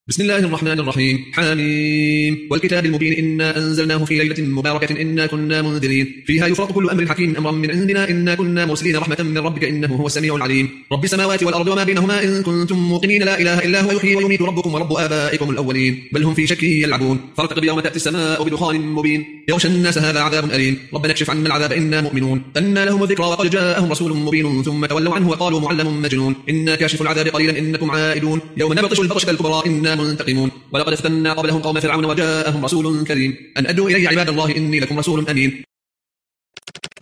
بسم الله الرحمن الرحيم. حميم والكتاب المبين إنا أنزلناه في ليلة مباركة إنا كنا منذرين فيها يفرق كل أمر حكيم أمرا من عندنا إنا كنا مرسلين رحمة من ربك إنه هو السميع العليم. رب السماوات والأرض وما بينهما إن كنتم موقنين لا إله إلا هو يحيي ويميت ربكم ورب آبائكم الأولين بل هم في شك يلعبون. فارتقب يوم تأتي السماء بدخان مبين يغشى الناس هذا عذاب أليم ربنا اكشف عنا العذاب إنا مؤمنون. أنى لهم الذكرى وقد جاءهم رسول مبين ثم تولوا عنه وقالوا معلم مجنون إنا كاشف العذاب قليلا إنكم عائدون يوم نبطش البطشة الكبرى إنا منتقمون. ولقد فتنا قبلهم قوم فرعون وجاءهم رسول كريم أن أدوا إلي عباد الله إني لكم رسول أمين.